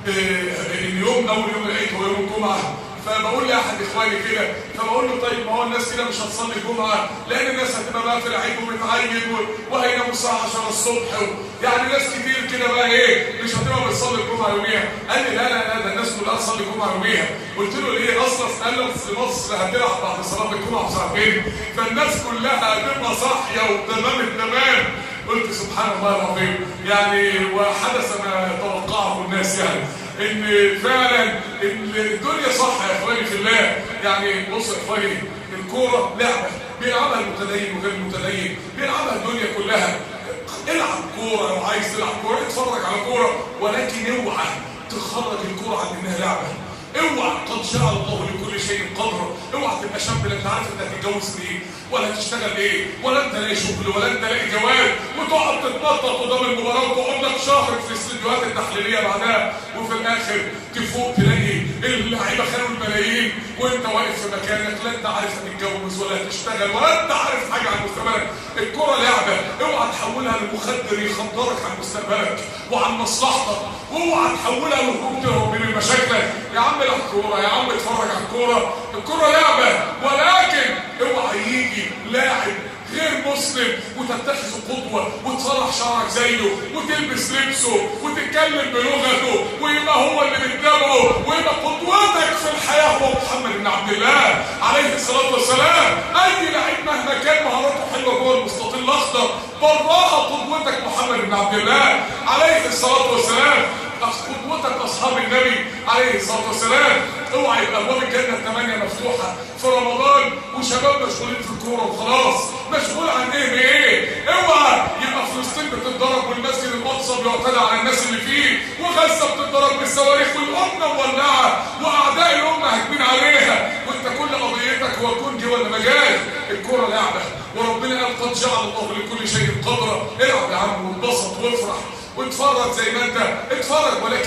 اول يوم العيد هو يوم الجمعة، فبقول لاحد اخواني كده، فبقول له طيب ما هو الناس كده مش هتصلي الجمعه لان الناس هتبقى بقى في العيد وبتعيد وهيناموا الساعه 10 الصبح، يعني ناس كتير كده بقى ايه مش هتبقى بتصلي الجمعه يوميها. قال لي لا ده الناس كلها تصلي الجمعه يوميها. قلت له ليه؟ اصلا قال لي مصر هتلعب بعد صلاه الجمعه بساعتين، فالناس كلها هتبقى صاحيه وتمام التمام. قلت سبحان الله العظيم، يعني وحدث ما توقعه الناس، يعني ان فعلا الدنيا صح يا اخواني في الله. يعني بص يا اخواني، الكوره لعبه بيلعبها المتدين وغير المتدين، بيلعبها الدنيا كلها. العب كوره لو عايز تلعب كوره، اتفرج على كوره، ولكن اوعى تخرج الكوره عن انها لعبه. اوعى، قد جعل الله لكل شيء قدرا. اوعى تبقى شاب لا انت عارف انت هتتجوز ليه ولا هتشتغل ايه ولا انت لاقي شغل ولا انت لاقي جواز، وتقعد تتنطط قدام المباراه وتقعد لك شهر في الاستديوهات التحليليه بعدها، وفي الاخر تفوق تلاقي اللعيبه خانوا الملايين وانت واقف في مكانك، لا انت عارف هتتجوز ولا هتشتغل ولا انت عارف حاجه عن مستقبلك. الكره لعبه، اوعى تحولها لمخدر يخدرك عن مستقبلك وعن مصلحتك، واوعى تحولها لهروب تهرب من مشاكلك. يا عم العب كوره، يا عم اتفرج على الكوره، الكوره لعبه، ولكن اوعى يجي لاعب غير مسلم وتتخذه قدوه وتصلح شعرك زيه وتلبس لبسه وتتكلم بلغته ويبقى هو اللي بتتابعه ويبقى قدوتك في الحياه هو محمد بن عبد الله عليه الصلاه والسلام. اي لعيب مهما كان مهاراته حلوه جوه المستطيل الاخضر، براها قدوتك محمد بن عبد الله عليه الصلاه والسلام. قدوتك اصحاب النبي عليه الصلاه والسلام. اوعى يبقى ابواب الجنه 8 مفتوحه في رمضان وشباب مشغولين في الكوره وخلاص. مشغول عن ايه بايه؟ اوعى يبقى فلسطين بتتضرب والمسجد الاقصى بيعتدى على الناس اللي فيه، وغزه بتتضرب بالصواريخ والامه مولعه واعداء الامه هاجمين عليها، وانت كل قضيتك هو كونجي ولا مجاز. الكوره لعبه، وربنا قال قد جعل الله لكل شيء قدرا. العب يا عم وانبسط وافرح واتفرج زي ما انت اتفرج، ولكن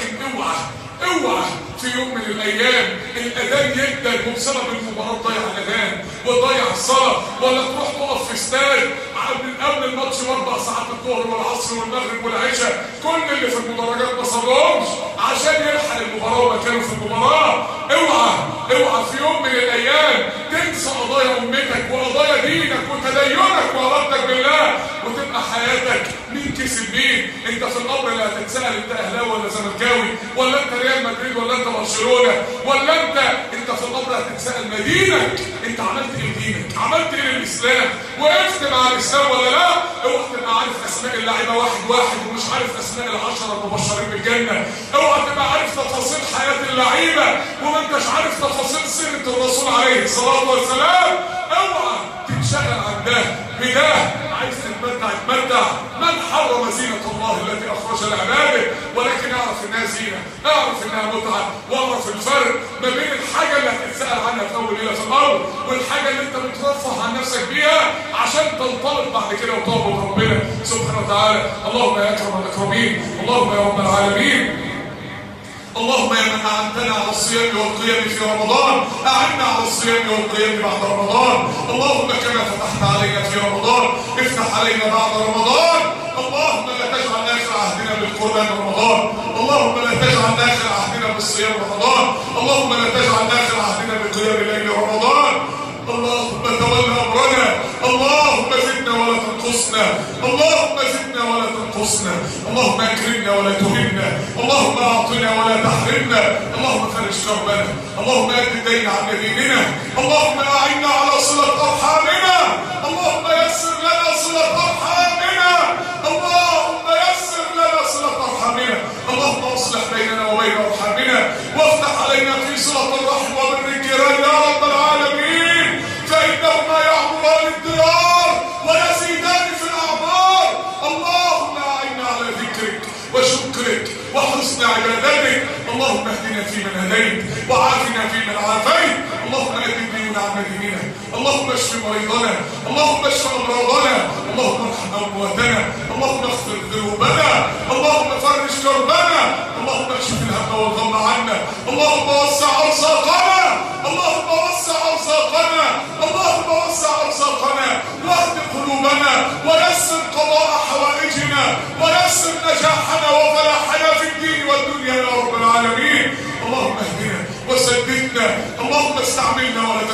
اوعى في يوم من الايام الاذان يبدا وبسبب المباراه تضيع الاذان وتضيع الصلاه، ولا تروح تقف في استاد من قبل الماتش ب4 ساعات الظهر والعصر والمغرب والعشاء، كل اللي في المدرجات ما صلوش عشان يلحق المباراه وما كانوا في المباراه. اوعى في يوم من الايام تنسى قضايا امتك وقضايا دينك وتدينك وعلاقتك بالله، وتبقى حياتك مين كسب مين. انت في الامر اللي هتتسال انت اهلاوي ولا زملكاوي ولا انت ريال مدريد ولا انت برشلونه ولا انت في الامر هتتسال مدينك انت عملت ايه لدينك، عملت ايه للاسلام، وقفت مع الاسلام ولا لا. اوعى تبقى عارف اسماء اللعيبه واحد ومش عارف اسماء ال10 المبشرين بالجنه. اوعى تبقى عارف تفاصيل حياه اللعيبه وما انتش عارف تفاصيل سيره الرسول عليه الصلاه والسلام. اوعى تنشغل عن ده بده، عايز تتمتع. من حرم زينة الله التي أخرج لعباده، ولكن اعرف انها زينة، اعرف انها متعة، واعرف الفرق ما بين الحاجة اللي هتتسأل عنها في أول ليلة في الأرض والحاجة اللي انت بترفه عن نفسك بيها عشان تنطلق بعد كده وتعبد ربنا سبحانه وتعالى. اللهم يا أكرم الأكرمين، اللهم يا رب العالمين، اللهم يا من أعنتنا على الصيام والقيام في رمضان أعنا على الصيام والقيام بعد رمضان. اللهم كما فتحت علينا في رمضان افتح علينا بعد رمضان. اللهم لا تجعل آخر عهدنا بالقرآن رمضان، اللهم لا تجعل آخر عهدنا بالصيام رمضان، اللهم لا تجعل آخر عهدنا بقيام الليل رمضان. اللهم تولى أمرنا، اللهم زدنا ولا تنقصنا، اللهم زدنا ولا تنقصنا، اللهم أكرمنا ولا تهنا، اللهم أعطنا ولا تحرمنا، اللهم فرج كربنا، اللهم أد الدين عن ديننا، اللهم أعنا على صلة أرحامنا، اللهم يسر لنا صلة أرحامنا، اللهم يسر لنا صلة أرحامنا، اللهم اصلح بيننا وبين أرحامنا وافتح علينا في صلة الرحم وحسن عبادتك. اللهم اهدنا فيمن هديت وعافنا فيمن عافيت. اللهم أدم ديون عن مديننا. اللهم اشف مريضنا. اللهم اشف أمراضنا. اللهم ارحم أمواتنا. اللهم اغفر ذنوبنا. اللهم فرج كربنا. اللهم اكشف الهم والغم عنا. اللهم وسع أرزاقنا. اللهم وسع أرزاقنا. اللهم وسع أرزاقنا واهد قلوبنا ويسر قضاء حوائجنا ويسر نجاحنا وفلاحنا في الدين والدنيا يا رب العالمين. اللهم اهدنا وسددنا. اللهم استعملنا ولا